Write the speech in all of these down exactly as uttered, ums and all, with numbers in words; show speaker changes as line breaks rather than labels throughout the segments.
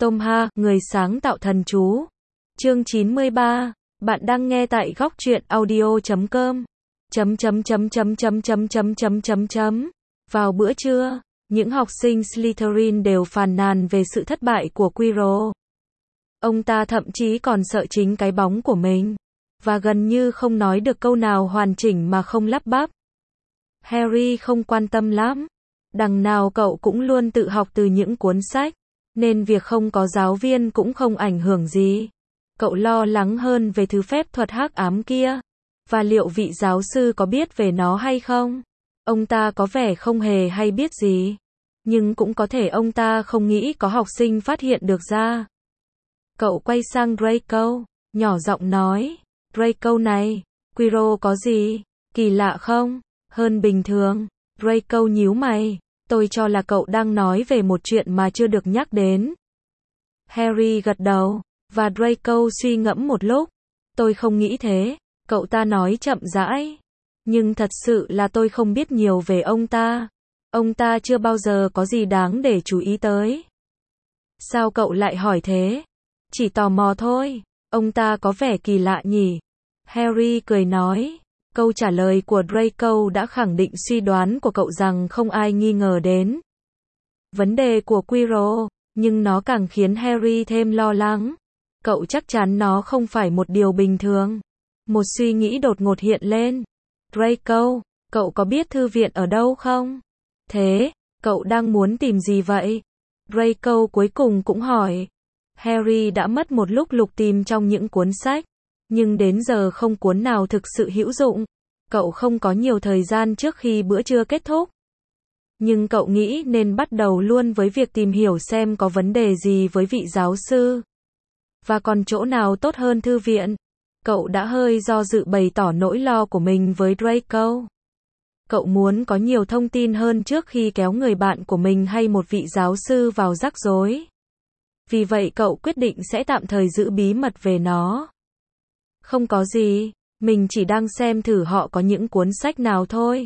Tom Ha, người sáng tạo thần chú. Chương chín mươi ba. Bạn đang nghe tại góc truyện audio chấm com. Chấm chấm chấm chấm chấm chấm chấm chấm chấm chấm. Vào bữa trưa, những học sinh Slytherin đều phàn nàn về sự thất bại của Quirrell. Ông ta thậm chí còn sợ chính cái bóng của mình, và gần như không nói được câu nào hoàn chỉnh mà không lắp bắp. Harry không quan tâm lắm. Đằng nào cậu cũng luôn tự học từ những cuốn sách, nên việc không có giáo viên cũng không ảnh hưởng gì. Cậu lo lắng hơn về thứ phép thuật hắc ám kia, và liệu vị giáo sư có biết về nó hay không. Ông ta có vẻ không hề hay biết gì, nhưng cũng có thể ông ta không nghĩ có học sinh phát hiện được ra. Cậu quay sang Draco, nhỏ giọng nói, Draco này, Quirrell có gì kỳ lạ không? Hơn bình thường. Draco nhíu mày, tôi cho là cậu đang nói về một chuyện mà chưa được nhắc đến. Harry gật đầu, và Draco suy ngẫm một lúc. Tôi không nghĩ thế, cậu ta nói chậm rãi. Nhưng thật sự là tôi không biết nhiều về ông ta. Ông ta chưa bao giờ có gì đáng để chú ý tới. Sao cậu lại hỏi thế? Chỉ tò mò thôi, ông ta có vẻ kỳ lạ nhỉ? Harry cười nói. Câu trả lời của Draco đã khẳng định suy đoán của cậu rằng không ai nghi ngờ đến vấn đề của Quirrell, nhưng nó càng khiến Harry thêm lo lắng. Cậu chắc chắn nó không phải một điều bình thường. Một suy nghĩ đột ngột hiện lên. Draco, cậu có biết thư viện ở đâu không? Thế, cậu đang muốn tìm gì vậy? Draco cuối cùng cũng hỏi. Harry đã mất một lúc lục tìm trong những cuốn sách, nhưng đến giờ không cuốn nào thực sự hữu dụng. Cậu không có nhiều thời gian trước khi bữa trưa kết thúc. Nhưng cậu nghĩ nên bắt đầu luôn với việc tìm hiểu xem có vấn đề gì với vị giáo sư. Và còn chỗ nào tốt hơn thư viện? Cậu đã hơi do dự bày tỏ nỗi lo của mình với Draco. Cậu muốn có nhiều thông tin hơn trước khi kéo người bạn của mình hay một vị giáo sư vào rắc rối. Vì vậy cậu quyết định sẽ tạm thời giữ bí mật về nó. Không có gì, mình chỉ đang xem thử họ có những cuốn sách nào thôi.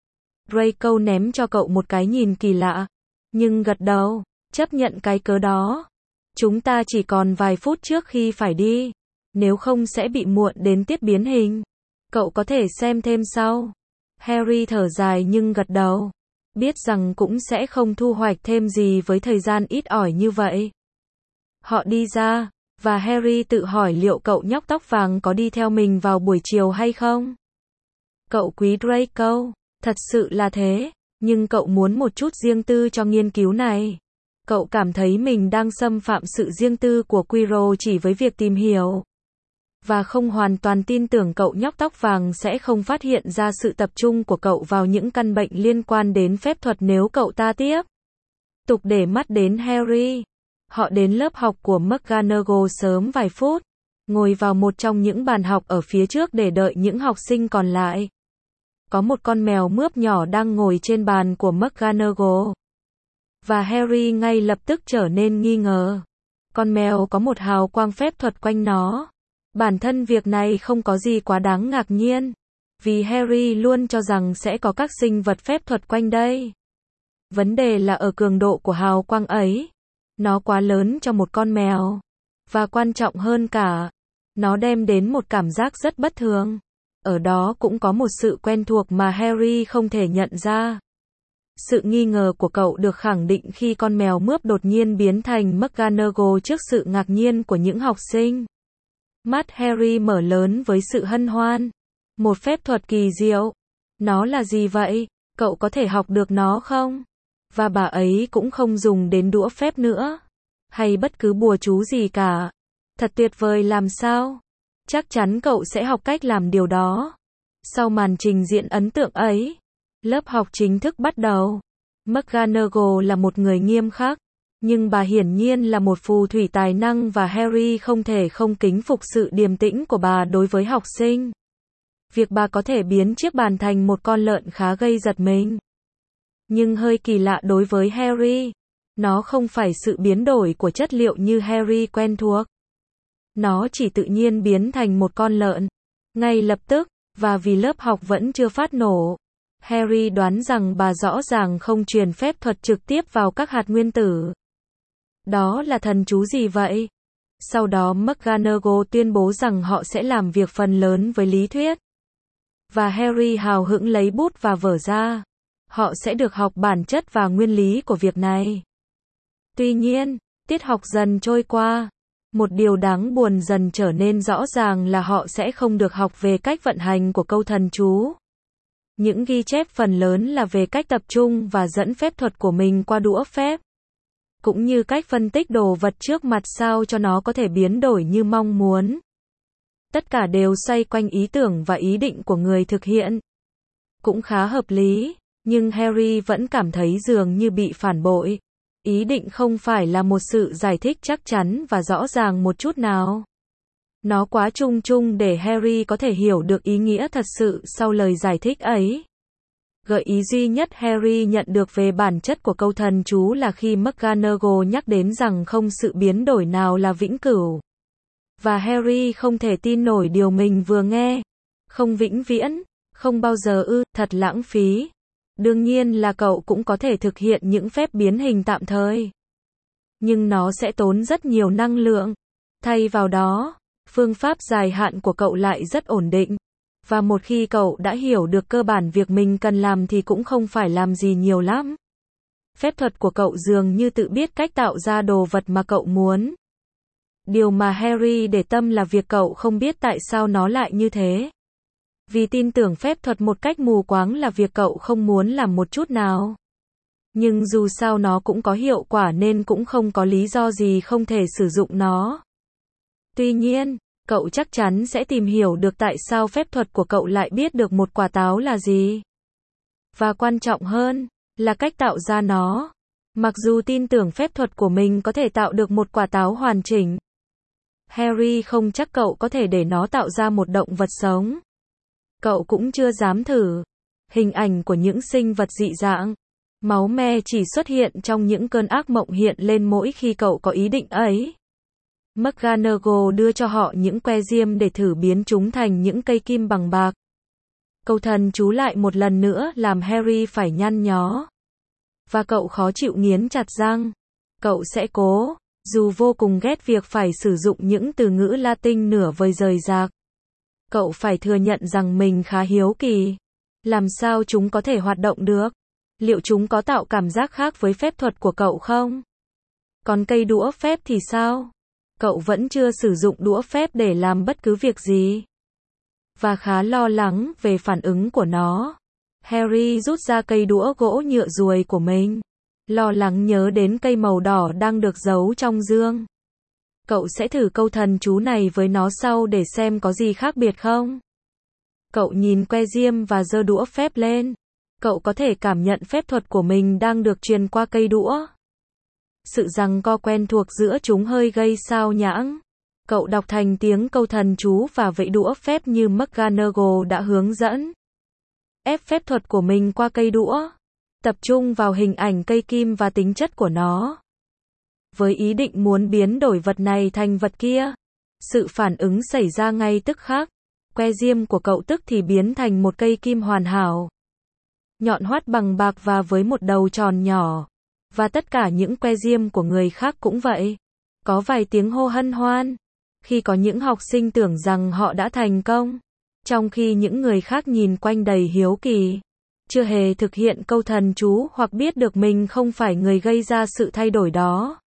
Draco ném cho cậu một cái nhìn kỳ lạ, nhưng gật đầu, chấp nhận cái cớ đó. Chúng ta chỉ còn vài phút trước khi phải đi, nếu không sẽ bị muộn đến tiết biến hình. Cậu có thể xem thêm sau. Harry thở dài nhưng gật đầu, biết rằng cũng sẽ không thu hoạch thêm gì với thời gian ít ỏi như vậy. Họ đi ra, và Harry tự hỏi liệu cậu nhóc tóc vàng có đi theo mình vào buổi chiều hay không. Cậu quý Draco, thật sự là thế, nhưng cậu muốn một chút riêng tư cho nghiên cứu này. Cậu cảm thấy mình đang xâm phạm sự riêng tư của Quirrell chỉ với việc tìm hiểu. Và không hoàn toàn tin tưởng cậu nhóc tóc vàng sẽ không phát hiện ra sự tập trung của cậu vào những căn bệnh liên quan đến phép thuật nếu cậu ta tiếp tục để mắt đến Harry. Họ đến lớp học của McGonagall sớm vài phút, ngồi vào một trong những bàn học ở phía trước để đợi những học sinh còn lại. Có một con mèo mướp nhỏ đang ngồi trên bàn của McGonagall. Và Harry ngay lập tức trở nên nghi ngờ. Con mèo có một hào quang phép thuật quanh nó. Bản thân việc này không có gì quá đáng ngạc nhiên, vì Harry luôn cho rằng sẽ có các sinh vật phép thuật quanh đây. Vấn đề là ở cường độ của hào quang ấy. Nó quá lớn cho một con mèo. Và quan trọng hơn cả, nó đem đến một cảm giác rất bất thường. Ở đó cũng có một sự quen thuộc mà Harry không thể nhận ra. Sự nghi ngờ của cậu được khẳng định khi con mèo mướp đột nhiên biến thành McGonagall trước sự ngạc nhiên của những học sinh. Mắt Harry mở lớn với sự hân hoan. Một phép thuật kỳ diệu. Nó là gì vậy? Cậu có thể học được nó không? Và bà ấy cũng không dùng đến đũa phép nữa, hay bất cứ bùa chú gì cả. Thật tuyệt vời làm sao? Chắc chắn cậu sẽ học cách làm điều đó. Sau màn trình diễn ấn tượng ấy, lớp học chính thức bắt đầu. McGonagall là một người nghiêm khắc, nhưng bà hiển nhiên là một phù thủy tài năng và Harry không thể không kính phục sự điềm tĩnh của bà đối với học sinh. Việc bà có thể biến chiếc bàn thành một con lợn khá gây giật mình. Nhưng hơi kỳ lạ đối với Harry. Nó không phải sự biến đổi của chất liệu như Harry quen thuộc. Nó chỉ tự nhiên biến thành một con lợn. Ngay lập tức, và vì lớp học vẫn chưa phát nổ, Harry đoán rằng bà rõ ràng không truyền phép thuật trực tiếp vào các hạt nguyên tử. Đó là thần chú gì vậy? Sau đó McGonagall tuyên bố rằng họ sẽ làm việc phần lớn với lý thuyết. Và Harry hào hứng lấy bút và vở ra. Họ sẽ được học bản chất và nguyên lý của việc này. Tuy nhiên, tiết học dần trôi qua. Một điều đáng buồn dần trở nên rõ ràng là họ sẽ không được học về cách vận hành của câu thần chú. Những ghi chép phần lớn là về cách tập trung và dẫn phép thuật của mình qua đũa phép. Cũng như cách phân tích đồ vật trước mặt sao cho nó có thể biến đổi như mong muốn. Tất cả đều xoay quanh ý tưởng và ý định của người thực hiện. Cũng khá hợp lý, nhưng Harry vẫn cảm thấy dường như bị phản bội. Ý định không phải là một sự giải thích chắc chắn và rõ ràng một chút nào. Nó quá chung chung để Harry có thể hiểu được ý nghĩa thật sự sau lời giải thích ấy. Gợi ý duy nhất Harry nhận được về bản chất của câu thần chú là khi McGonagall nhắc đến rằng không sự biến đổi nào là vĩnh cửu. Và Harry không thể tin nổi điều mình vừa nghe. Không vĩnh viễn, không bao giờ ư, thật lãng phí. Đương nhiên là cậu cũng có thể thực hiện những phép biến hình tạm thời. Nhưng nó sẽ tốn rất nhiều năng lượng. Thay vào đó, phương pháp dài hạn của cậu lại rất ổn định. Và một khi cậu đã hiểu được cơ bản việc mình cần làm thì cũng không phải làm gì nhiều lắm. Phép thuật của cậu dường như tự biết cách tạo ra đồ vật mà cậu muốn. Điều mà Harry để tâm là việc cậu không biết tại sao nó lại như thế. Vì tin tưởng phép thuật một cách mù quáng là việc cậu không muốn làm một chút nào. Nhưng dù sao nó cũng có hiệu quả nên cũng không có lý do gì không thể sử dụng nó. Tuy nhiên, cậu chắc chắn sẽ tìm hiểu được tại sao phép thuật của cậu lại biết được một quả táo là gì. Và quan trọng hơn, là cách tạo ra nó. Mặc dù tin tưởng phép thuật của mình có thể tạo được một quả táo hoàn chỉnh, Harry không chắc cậu có thể để nó tạo ra một động vật sống. Cậu cũng chưa dám thử. Hình ảnh của những sinh vật dị dạng, máu me chỉ xuất hiện trong những cơn ác mộng hiện lên mỗi khi cậu có ý định ấy. McGonagall đưa cho họ những que diêm để thử biến chúng thành những cây kim bằng bạc. Câu thần chú lại một lần nữa làm Harry phải nhăn nhó. Và cậu khó chịu nghiến chặt răng. Cậu sẽ cố, dù vô cùng ghét việc phải sử dụng những từ ngữ Latin nửa vời rời rạc. Cậu phải thừa nhận rằng mình khá hiếu kỳ. Làm sao chúng có thể hoạt động được? Liệu chúng có tạo cảm giác khác với phép thuật của cậu không? Còn cây đũa phép thì sao? Cậu vẫn chưa sử dụng đũa phép để làm bất cứ việc gì. Và khá lo lắng về phản ứng của nó. Harry rút ra cây đũa gỗ nhựa ruồi của mình. Lo lắng nhớ đến cây màu đỏ đang được giấu trong dương. Cậu sẽ thử câu thần chú này với nó sau để xem có gì khác biệt không? Cậu nhìn que diêm và giơ đũa phép lên. Cậu có thể cảm nhận phép thuật của mình đang được truyền qua cây đũa. Sự giằng co quen thuộc giữa chúng hơi gây sao nhãng. Cậu đọc thành tiếng câu thần chú và vẫy đũa phép như McGonagall đã hướng dẫn. Ép phép thuật của mình qua cây đũa. Tập trung vào hình ảnh cây kim và tính chất của nó. Với ý định muốn biến đổi vật này thành vật kia. Sự phản ứng xảy ra ngay tức khắc. Que diêm của cậu tức thì biến thành một cây kim hoàn hảo. Nhọn hoắt bằng bạc và với một đầu tròn nhỏ. Và tất cả những que diêm của người khác cũng vậy. Có vài tiếng hô hân hoan. Khi có những học sinh tưởng rằng họ đã thành công. Trong khi những người khác nhìn quanh đầy hiếu kỳ. Chưa hề thực hiện câu thần chú hoặc biết được mình không phải người gây ra sự thay đổi đó.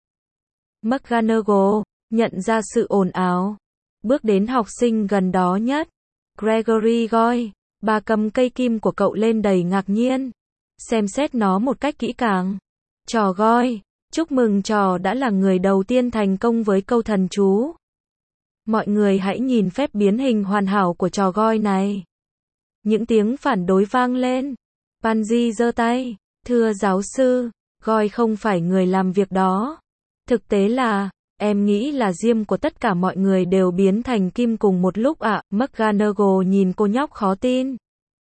McGonagall nhận ra sự ồn ào. Bước đến học sinh gần đó nhất. Gregory Goyle. Bà cầm cây kim của cậu lên đầy ngạc nhiên. Xem xét nó một cách kỹ càng. Trò Goyle, chúc mừng trò đã là người đầu tiên thành công với câu thần chú. Mọi người hãy nhìn phép biến hình hoàn hảo của trò Goyle này. Những tiếng phản đối vang lên. Pansy giơ tay. Thưa giáo sư, Goyle không phải người làm việc đó. Thực tế là, em nghĩ là diêm của tất cả mọi người đều biến thành kim cùng một lúc ạ. À? McGonagall nhìn cô nhóc khó tin.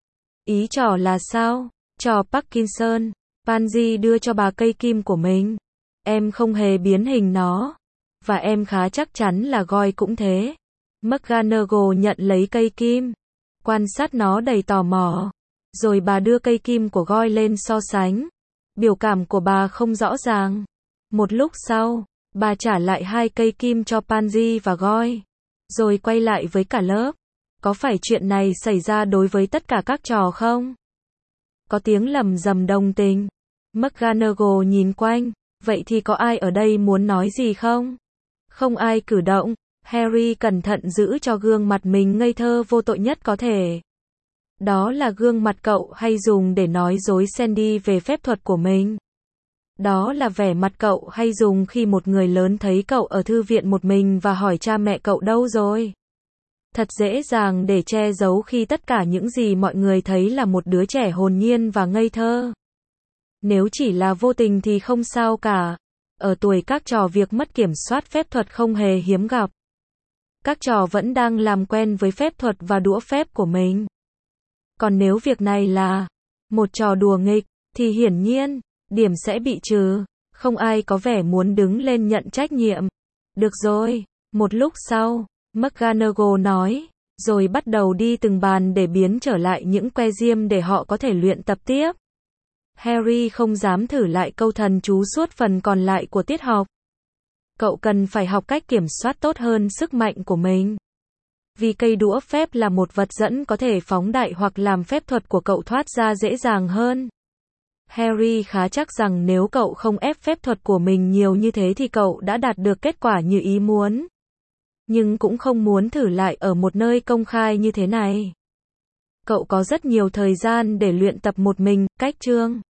Ý trò là sao? Trò Parkinson. Pansy đưa cho bà cây kim của mình. Em không hề biến hình nó. Và em khá chắc chắn là Goyle cũng thế. McGonagall nhận lấy cây kim. Quan sát nó đầy tò mò. Rồi bà đưa cây kim của Goyle lên so sánh. Biểu cảm của bà không rõ ràng. Một lúc sau, Bà trả lại hai cây kim cho Pansy và Goyle, rồi quay lại với cả lớp. Có phải chuyện này xảy ra đối với tất cả các trò không? Có tiếng lầm rầm đồng tình. McGonagall nhìn quanh, vậy thì có ai ở đây muốn nói gì không? Không ai cử động. Harry cẩn thận giữ cho gương mặt mình ngây thơ vô tội nhất có thể. Đó là gương mặt cậu hay dùng để nói dối Sandy về phép thuật của mình. Đó là vẻ mặt cậu hay dùng khi một người lớn thấy cậu ở thư viện một mình và hỏi cha mẹ cậu đâu rồi. Thật dễ dàng để che giấu khi tất cả những gì mọi người thấy là một đứa trẻ hồn nhiên và ngây thơ. Nếu chỉ là vô tình thì không sao cả. Ở tuổi các trò việc mất kiểm soát phép thuật không hề hiếm gặp. Các trò vẫn đang làm quen với phép thuật và đũa phép của mình. Còn nếu việc này là một trò đùa nghịch, thì hiển nhiên, điểm sẽ bị trừ. Không ai có vẻ muốn đứng lên nhận trách nhiệm. Được rồi, một lúc sau, McGonagall nói, rồi bắt đầu đi từng bàn để biến trở lại những que diêm để họ có thể luyện tập tiếp. Harry không dám thử lại câu thần chú suốt phần còn lại của tiết học. Cậu cần phải học cách kiểm soát tốt hơn sức mạnh của mình. Vì cây đũa phép là một vật dẫn có thể phóng đại hoặc làm phép thuật của cậu thoát ra dễ dàng hơn. Harry khá chắc rằng nếu cậu không ép phép thuật của mình nhiều như thế thì cậu đã đạt được kết quả như ý muốn. Nhưng cũng không muốn thử lại ở một nơi công khai như thế này. Cậu có rất nhiều thời gian để luyện tập một mình, cách chương.